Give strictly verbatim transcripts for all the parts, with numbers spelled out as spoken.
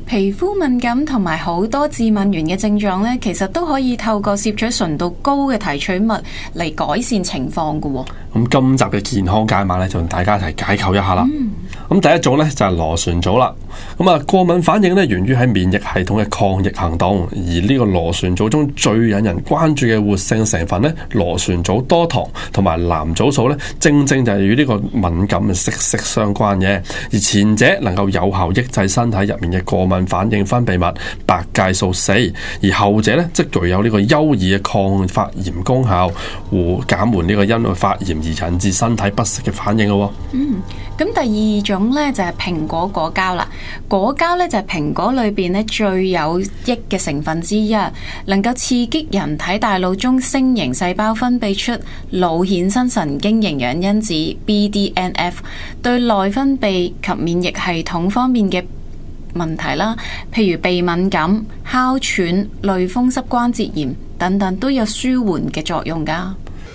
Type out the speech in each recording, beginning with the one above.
皮膚敏感同埋好多致敏原嘅症狀呢，其實都可以透過攝取純度高嘅提取物嚟改善情況嘅。 咁今集嘅健康解碼呢，就同大家一齊解構一下啦。咁、嗯、第一種呢，就係螺旋藻啦。咁啊，過敏反應呢，源於喺免疫系統嘅抗疫行動，而呢個螺旋藻中最引人關注嘅活性成分呢，螺旋藻多糖同埋藍藻素呢，正正就係與呢個敏感息息相關嘅。而前者能夠有效抑制身體入面嘅過敏反應分泌物白介素四，而後者呢，則具有呢個優異嘅抗發炎功效，和減緩呢個因為發炎而引致身體不適嘅反應咯。 嗯，咁第二種呢，就係蘋果果膠啦。果膠呢，就係蘋果裏邊呢最有益嘅成分之一，能夠刺激人體大腦中星形細胞分泌出腦衍生神經營養因子 B D N F， 對內分泌及免疫系統方面嘅問題啦，譬如鼻敏感、哮喘、類風濕關節炎等等，都有舒緩嘅作用㗎。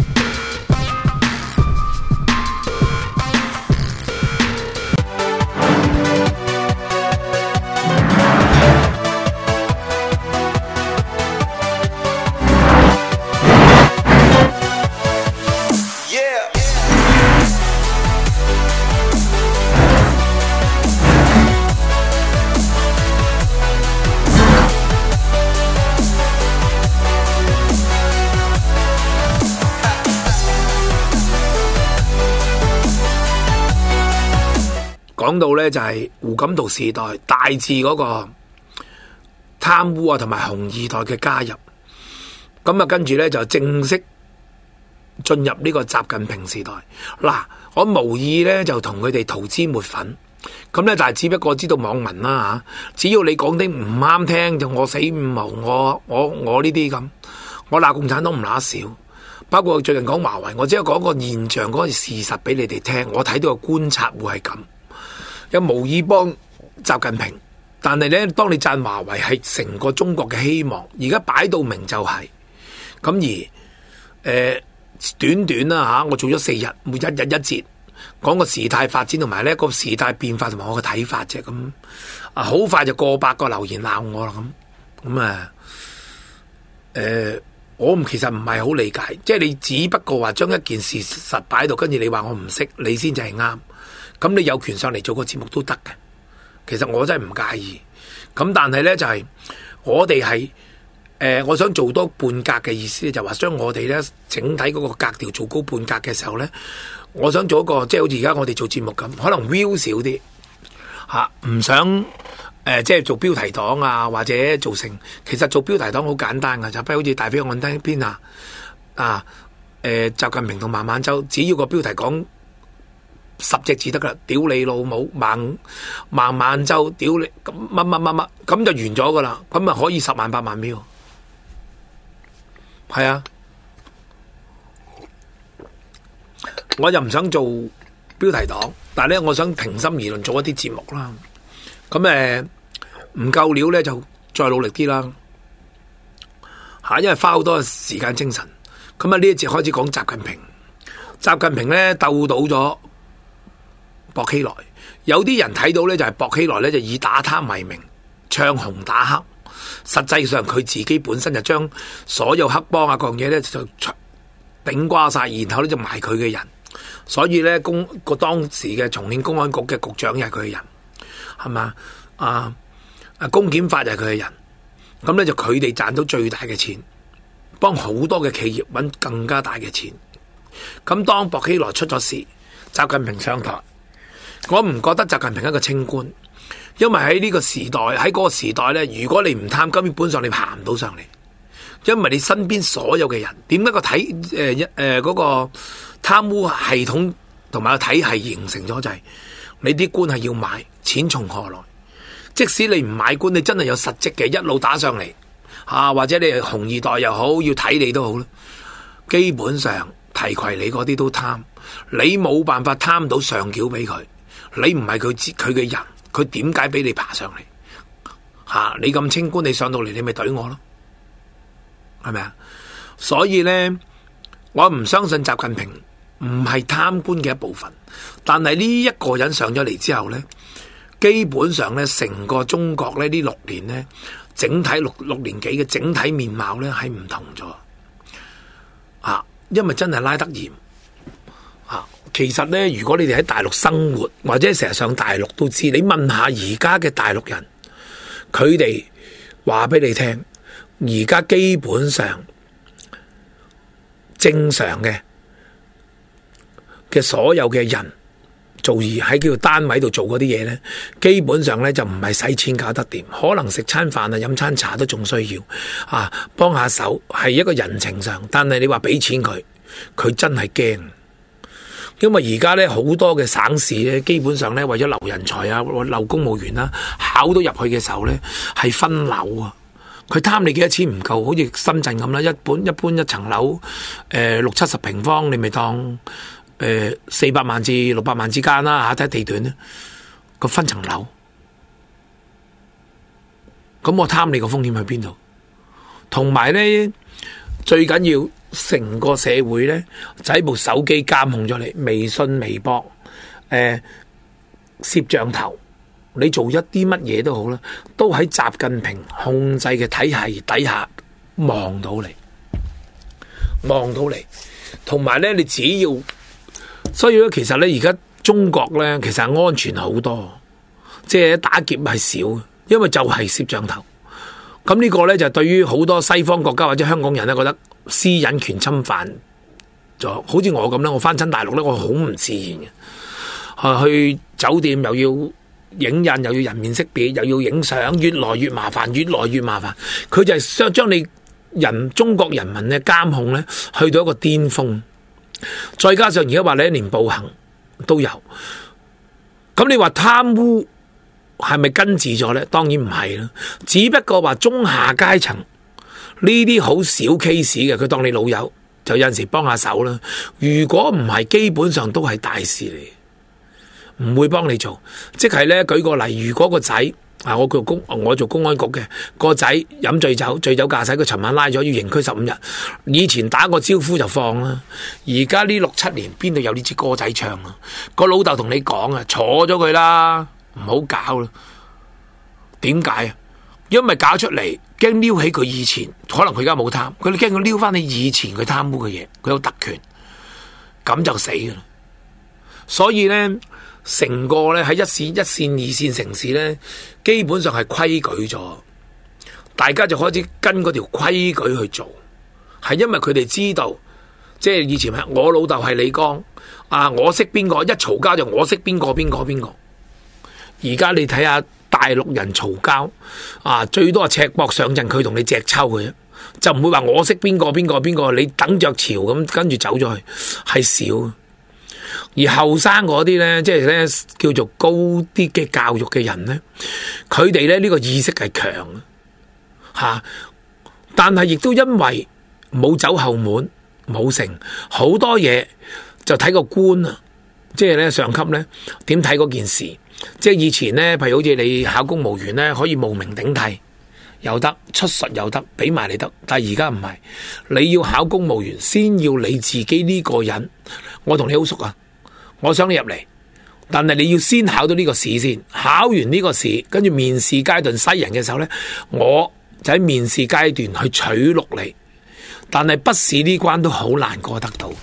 講到呢，就係胡錦濤時代大致嗰個貪污啊同埋紅二代嘅加入，咁啊跟住呢，就正式進入呢個習近平時代。嗱，我無意呢，就同佢哋塗脂抹粉，咁呢，但係只不過知道網民啦吓，只要你講啲唔啱聽，就我死五毛，我我我呢啲咁，我鬧共產黨唔乸少。包括最近講華為，我只係講個現象，嗰個事實俾你哋聽，我睇到個觀察會係咁。有無意幫習近平，但係咧，當你讚華為係成個中國嘅希望，而家擺到明就係、是、咁而誒、呃、短短啦吓，我做咗四日，每一日一節講個時態發展同埋呢個時態變化同埋我嘅睇法啫，咁啊好快就過百個留言鬧我啦，咁咁啊誒，我其實唔係好理解，即係你只不過話將一件事實擺到，跟住你話我唔識，你先至係啱。咁你有權上嚟做個節目都得嘅，其實我真係唔介意。咁但係呢，就係、是、我哋係誒，我想做多半格嘅意思，就話將我哋呢整體嗰個格調做高半格嘅時候呢，我想做一個即係好似而家我哋做節目咁，可能 view 少啲吓，唔、啊、想誒、呃、即係做標題黨啊，或者做成。其實做標題黨好簡單噶，就不如好似大飛案單篇啊啊誒，習近平同孟晚舟，只要個標題講十隻字得噶啦，屌你老母，孟孟晚舟，屌你咁乜乜乜乜，咁就完咗噶啦，咁啊可以十萬八萬秒，係啊，我又唔想做標題黨，但係咧，我想平心而論做一啲節目啦，咁誒唔夠料咧就再努力啲啦，吓，因為花好多時間精神，咁啊呢一節開始講習近平，習近平咧鬥到咗薄熙來，有啲人睇到呢，就係薄熙來呢，就以打貪為名，唱紅打黑，實際上佢自己本身就將所有黑幫啊各樣嘢呢，就頂瓜晒，然後呢，就埋佢嘅人，所以呢，公個當時嘅重慶公安局嘅局長又係佢嘅人，係嘛？啊啊公檢法又係佢嘅人，咁呢，就佢哋賺到最大嘅錢，幫好多嘅企業揾更加大嘅錢。咁當薄熙來出咗事，習近平上台。我唔覺得習近平係一個清官，因為喺呢個時代，喺嗰個時代呢，如果你唔貪，根本上你行唔到上嚟，因為你身邊所有嘅人，點解個體誒誒嗰個貪污系統同埋個體系形成咗就係、是、你啲官係要買，錢從何來？即使你唔買官，你真係有實績嘅，一路打上嚟吓、啊，或者你係紅二代又好，要睇你都好啦，基本上提攜你嗰啲都貪，你冇辦法貪到上繳俾佢。你唔係佢佢嘅人，佢點解俾你爬上嚟？吓、啊，你咁清官，你上到嚟，你咪懟我咯，係咪啊？所以呢，我唔相信習近平唔係貪官嘅一部分，但係呢一個人上咗嚟之後呢， 基本上咧，成個中國咧呢六年咧，整體六六年幾嘅整體面貌咧係唔同咗啊！因為真係拉得嚴啊！其實咧，如果你哋喺大陸生活或者成日上大陸都知，你問下而家嘅大陸人，佢哋話俾你聽，而家基本上正常嘅嘅所有嘅人。做而喺叫單位度做嗰啲嘢呢，基本上呢就唔係使錢搞得掂，可能食餐飯啊、飲餐茶都仲需要啊，幫下手係一個人情上。但係你話俾錢佢，佢真係驚，因為而家呢好多嘅省市呢，基本上呢為咗留人才啊、留公務員啦，考到入去嘅時候呢係分樓啊，佢貪你幾多錢唔夠，好似深圳咁啦，一般一般一層樓誒六七十平方，你咪當。誒，四百萬至六百萬之間啦，吓睇地段咧，個分層樓，咁我貪你個風險喺邊度？同埋咧，最緊要成個社會咧，就喺部手機監控咗你，微信、微博，誒，攝像頭，你做一啲乜嘢都好啦，都喺習近平控制嘅體系底下望到你，望到你，同埋咧，你只要。所以咧，其實咧，而家中國咧，其實係安全好多，即係打劫係少，因為就係攝像頭。咁呢個咧就對於好多西方國家或者香港人咧，覺得私隱權侵犯咗。好似我咁咧，我翻親大陸咧，我好唔自然嘅。啊，去酒店又要影印，又要人面識別，又要影相，越來越麻煩，越來越麻煩。佢就係想將你人中國人民嘅監控咧，去到一個巔峰。再加上而家話你連暴行都有，咁你話貪污係咪根治咗呢？當然唔係啦，只不過話中下階層呢啲好少 case 嘅，佢當你老友就有陣時幫下手啦。如果唔係，基本上都係大事嚟，唔會幫你做。即係呢，舉個例，如果個仔。啊！我做公，我做公安局嘅個仔飲醉酒，醉酒駕駛，佢尋晚拉咗，要刑拘十五日。以前打個招呼就放啦，而家呢六七年邊度有呢支歌仔唱啊？個老豆同你講啊，坐咗佢啦，唔好搞啦。點解啊？因為搞出嚟驚撩起佢以前，可能佢而家冇貪，佢驚佢撩翻你以前佢貪污嘅嘢，佢有特權，咁就死噶啦。所以呢。成個咧喺一線、一線、二線城市咧，基本上係規矩咗，大家就開始跟嗰條規矩去做，係因為佢哋知道，即係以前係我老豆係李剛啊，我識邊個，一嘈交就我識邊個邊個邊個。而家你睇下大陸人嘈交啊，最多係赤膊上陣，佢同你隻抽嘅啫，就唔會話我識邊個邊個邊個，你等着潮咁跟住走咗去，係少。而後生嗰啲呢，即係呢叫做高啲嘅教育嘅人呢，佢哋呢呢個意識係強吓，但係亦都因為冇走後門，冇成好多嘢就睇個官啊，即係呢上級呢點睇嗰件事，即係以前呢，譬如好似你考公務員呢，可以冒名頂替，有得出術有得俾埋你得，但係而家唔係，你要考公務員，先要你自己呢個人，我同你好熟啊。我想你入嚟，但係你要先考到呢個試先，考完呢個試，跟住面試階段篩人嘅時候呢，我就喺面試階段去取錄你，但係筆試呢關都好難過得到。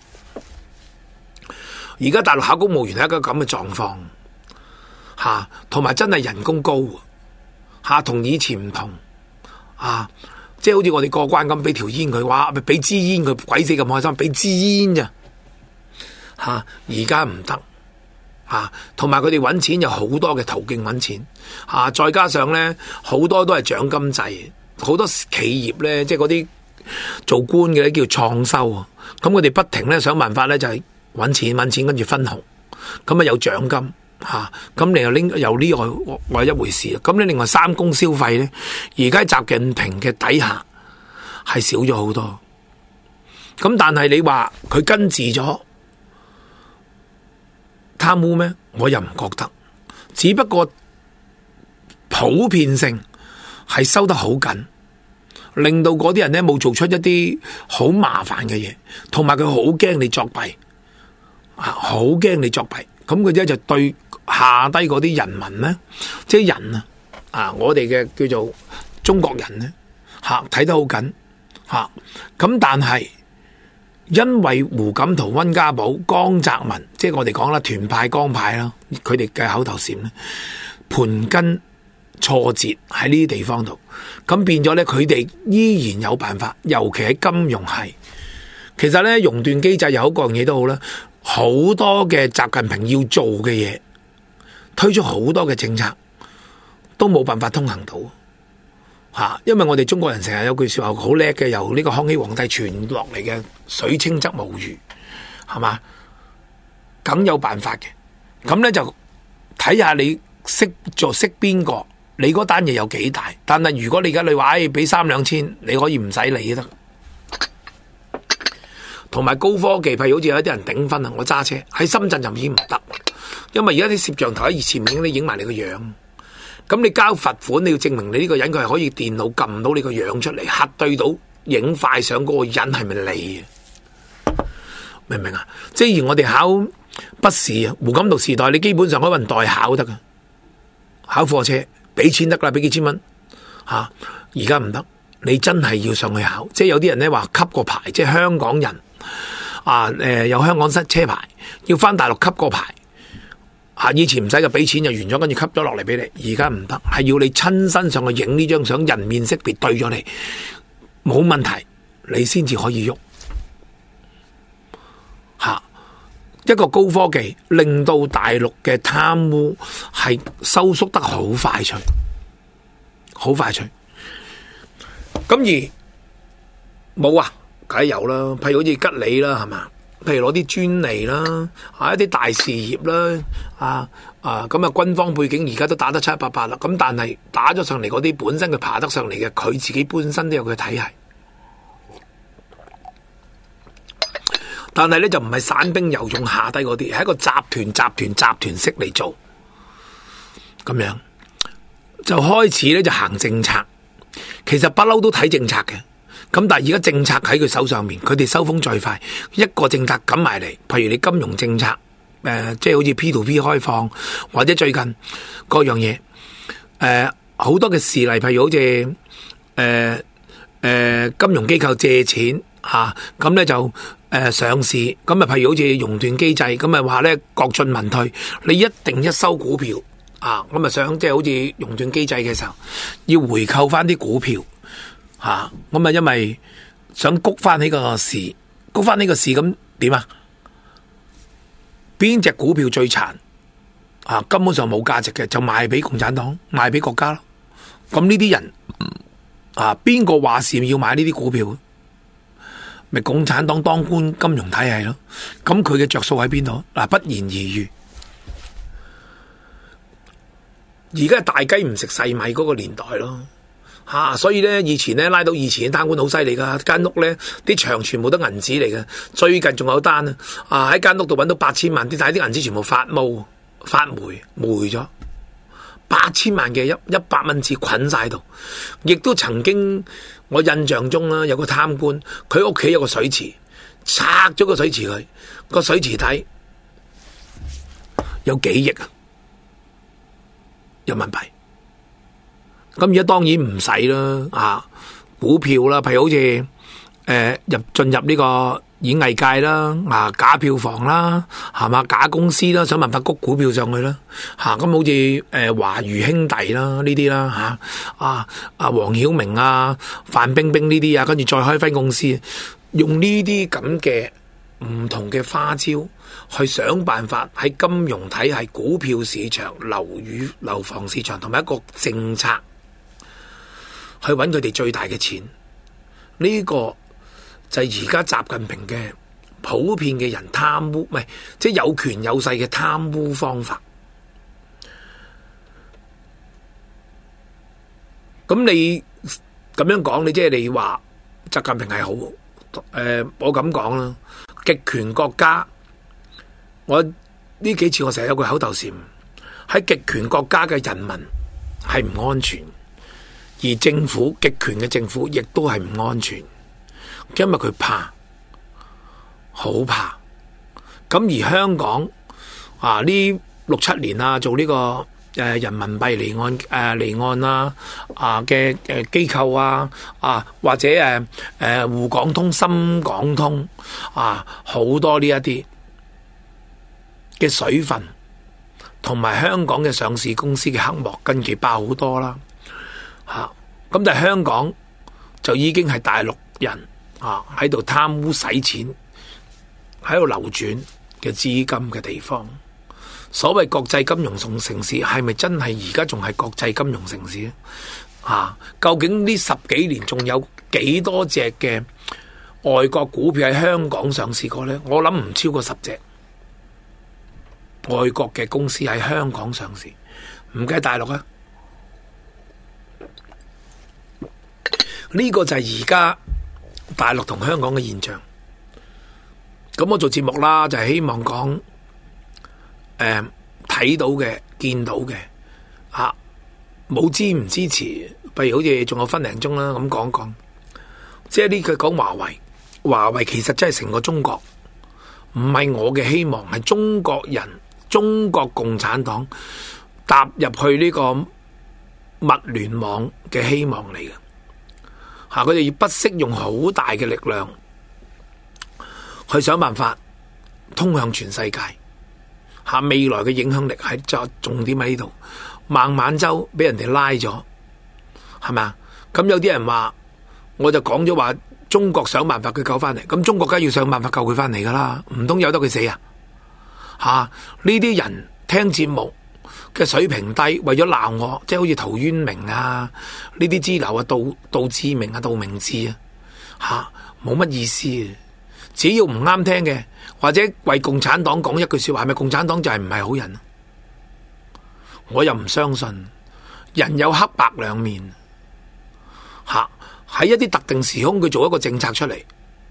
而家大陸考公務員係一個咁嘅狀況，吓，同埋真係人工高，吓，同以前唔同，啊，即係好似我哋過關咁，俾條煙佢，哇，俾支煙佢，鬼死咁開心，俾支煙咋。吓，而家唔得，吓，同埋佢哋揾錢有好多嘅途徑揾錢，吓、啊，再加上咧好多都係獎金制，好多企業咧即係嗰啲做官嘅咧叫創收啊，咁佢哋不停咧想辦法咧就係、是、揾錢揾錢，跟住分紅，咁啊有獎金吓，咁、啊、你又拎又呢個外一回事，咁你另外三公消費咧，而家習近平嘅底下係少咗好多，咁但係你話佢根治咗貪污咩？我又唔覺得，只不過普遍性係收得好緊，令到嗰啲人咧冇做出一啲好麻煩嘅嘢，同埋佢好驚你作弊，啊，好驚你作弊，咁佢咧就對下低嗰啲人民咧，即係人啊，啊，我哋嘅叫做中國人咧，吓睇得好緊吓，咁但係因為胡錦濤、溫家寶、江澤民，即係我哋講啦，團派、江派啦，佢哋嘅口頭禪咧，盤根錯節喺呢啲地方度，咁變咗咧，佢哋依然有辦法，尤其喺金融系。其實咧，熔斷機制又好，各樣嘢都好啦，好多嘅習近平要做嘅嘢，推出好多嘅政策，都冇辦法通行到吓。因為我哋中國人成日有句說話好叻嘅，由呢個康熙皇帝傳落嚟嘅水清則無魚，係嘛，梗有辦法嘅。咁咧就睇下你識做識邊個，你嗰單嘢有幾大。但係如果你而家你話唉俾三兩千，你可以唔使理都得。同埋高科技，譬如好似有啲人頂分啊，我揸車喺深圳就已經唔得，因為而家啲攝像頭喺前面已經影埋你個樣，咁你交罰款，你要證明你呢個人佢係可以電腦撳到你個樣出嚟，核對到影快相嗰個人係咪你啊？明唔明啊？即係我哋考筆試啊，胡錦濤時代你基本上可以運代考得噶，考貨車俾錢得啦，俾幾千蚊吓，而家唔得，你真係要上去考。即係有啲人咧話吸個牌，即係香港人。啊！誒、呃，有香港塞車牌，要翻大陸吸個牌。啊，以前唔使就俾錢就完咗，跟住吸咗落嚟俾你。而家唔得，係要你親身上去影呢張相，人面識別對咗你，冇問題，你先至可以喐。吓、啊，一個高科技令到大陸嘅貪污係收縮得好快脆，好快脆。咁而冇啊！梗係有啦，譬如好似吉利啦，係嘛？譬如攞啲專利啦，啊一啲大事業啦，啊啊咁啊軍方背景而家都打得七七八八啦。咁但係打咗上嚟嗰啲本身佢爬得上嚟嘅，佢自己本身都有佢嘅體系。但係咧就唔係散兵游勇下低嗰啲，係一個集團、集團、集團式嚟做。咁樣就開始咧就行政策，其實不嬲都睇政策嘅。咁但係而家政策喺佢手上面，佢哋收風最快，一個政策撳埋嚟，譬如你金融政策，誒、呃，即係好似 P to P 開放，或者最近各樣嘢，誒、呃，好多嘅事例，譬如好似誒誒金融機構借錢吓，咁、啊、咧就誒、呃、上市，咁啊，譬如好似熔斷機制，咁啊話咧國進民退，你一定一收股票啊，咁啊想即係好似熔斷機制嘅時候，要回購翻啲股票。吓，咁啊，因為想谷翻起個市，谷翻呢個市咁點啊？邊隻股票最殘啊？根本上冇價值嘅，就賣俾共產黨，賣俾國家咯。咁呢啲人啊，邊個話事要買呢啲股票？咪共產黨當官金融體系咯。咁佢嘅着數喺邊度？嗱，不言而喻。而家係大雞唔食細米嗰個年代咯。吓、啊，所以咧，以前咧拉到以前嘅貪官好犀利噶，間屋咧啲牆全部都銀紙嚟嘅。最近仲有單啊，啊喺間屋度搵到八千萬，啲但係啲銀紙全部發毛、發霉、霉咗，八千萬嘅一一百蚊紙捆晒度。亦都曾經我印象中啦，有個貪官，佢屋企有個水池，拆咗個水池佢，個水池底有幾億啊人民幣。咁而家當然唔使啦，啊股票啦，譬如好似誒、呃、入進入呢個演藝界啦，啊假票房啦，係嘛，假公司啦，想辦法谷股票上去啦，吓、啊、咁好似誒華娛兄弟啦呢啲啦吓，啊啊黃曉明啊范冰冰呢啲啊，跟住再開分公司，用呢啲咁嘅唔同嘅花招去想辦法喺金融體系、股票市場、樓宇樓房市場同埋一個政策。去揾佢哋最大嘅錢，呢、這個就係而家習近平嘅普遍嘅人貪污，唔係即係有權有勢嘅貪污方法。咁你咁樣講，你即係你話習近平係好，誒、呃，我咁講啦，極權國家，我呢幾次我成日有句口頭禪，喺極權國家嘅人民係唔安全。而政府極權嘅政府亦都係唔安全，因為佢怕，好怕。咁而香港啊呢六七年啊，做呢、這個誒、呃、人民幣離岸誒、呃、離岸啊啊嘅誒機構啊啊，或者誒誒滬港通、深港通啊，好多呢一啲嘅水分，同埋香港嘅上市公司嘅黑幕，近期爆好多啦嚇。咁、啊、但係香港就已經係大陸人啊喺度貪污洗錢，喺度流轉嘅資金嘅地方。所謂國際金融城市係咪真係而家仲係國際金融城市咧？啊，究竟呢十幾年仲有幾多隻嘅外國股票喺香港上市過呢？我諗唔超過十隻外國嘅公司喺香港上市，唔計大陸啊。呢個就係而家大陸同香港嘅現象。咁我做節目啦，就係希望講。誒，睇、嗯、到嘅、見到嘅，啊，冇支唔支持？譬如好似仲有分零鐘啦，咁講講，即係呢句講華為，華為其實真係成個中國，唔係我嘅希望，係中國人、中國共產黨踏入去呢個物聯網嘅希望嚟嘅。吓、啊，佢哋要不惜用好大嘅力量去想辦法通向全世界。吓，未來嘅影響力喺就重點喺呢度。孟晚舟俾人哋拉咗，係咪啊？咁有啲人話，我就講咗話，中國想辦法佢救翻嚟，咁中國梗係要想辦法救佢翻嚟噶啦，唔通由得佢死啊？吓，呢啲人聽節目嘅水平低，為咗鬧我，即係好似陶淵明啊，呢啲支流啊，杜杜志明啊，杜明志啊，吓，冇乜意思啊！只要唔啱聽嘅，或者為共產黨講一句說話，係咪共產黨就係唔係好人？我又唔相信，人有黑白兩面。吓，喺一啲特定時空，佢做一個政策出嚟，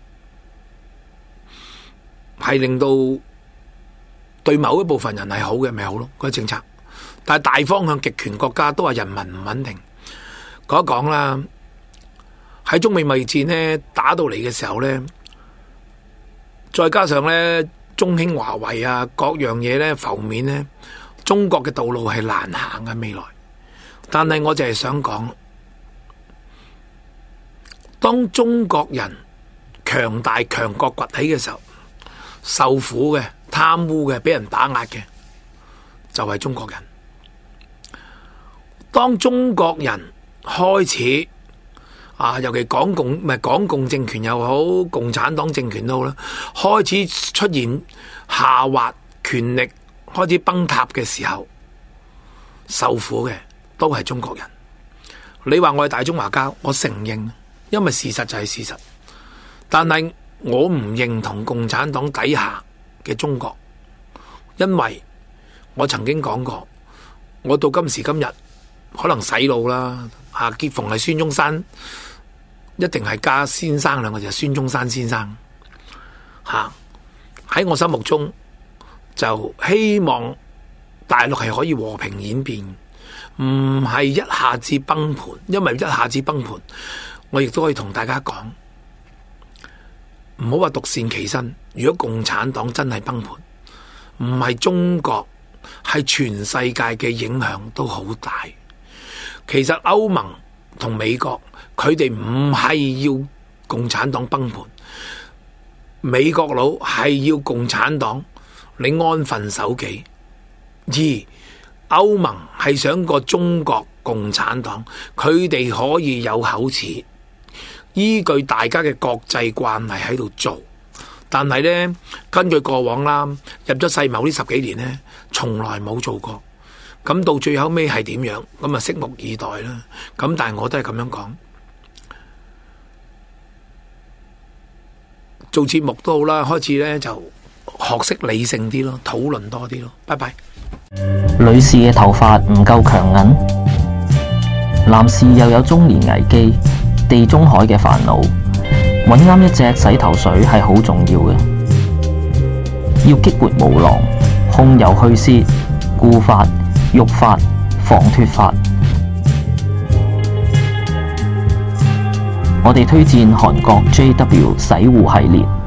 係令到對某一部分人係好嘅，咪好咯，嗰個政策。但係大方向極權國家都話人民唔穩定。講一講啦，喺中美貿易戰呢打到嚟嘅時候呢。再加上咧，中興華為啊，各樣嘢咧浮面咧，中國嘅道路係難行嘅未來。但係我就係想講，當中國人強大強國崛起嘅時候，受苦嘅、貪污嘅、俾人打壓嘅，就係中國人。當中國人開始。啊，尤其港共唔係港共政權又好，共產黨政權都好啦，開始出現下滑，權力開始崩塌嘅時候，受苦嘅都係中國人。你話我係大中華膠，我承認，因為事實就係事實。但係我唔認同共產黨底下嘅中國，因為我曾經講過，我到今時今日可能洗腦啦，啊，結逢係孫中山。一定係加先生兩個字，就係孫中山先生。吓，喺我心目中就希望大陸係可以和平演變，唔係一下子崩盤。因為一下子崩盤，我亦都可以同大家講，唔好話獨善其身。如果共產黨真係崩盤，唔係中國，係全世界嘅影響都好大。其實歐盟同美國。佢哋唔係要共產黨崩盤，美國佬係要共產黨你安分守己，而歐盟係想個中國共產黨，佢哋可以有口齒，依據大家嘅國際慣例喺度做。但係呢，根據過往啦，入咗世貿呢十幾年呢，從來冇做過。咁到最後尾係點樣？咁啊，拭目以待啦。咁但係我都係咁樣講。做節目都好啦，開始咧就學識理性啲咯，討論多啲咯。拜拜。 女士嘅頭髮唔夠強韌，男士又有中年危機、地中海嘅煩惱，揾啱一隻洗頭水係好重要嘅。要激活毛囊、控油去屑、固髮、育髮、防脫髮。我哋推薦韓國 J W 洗護系列。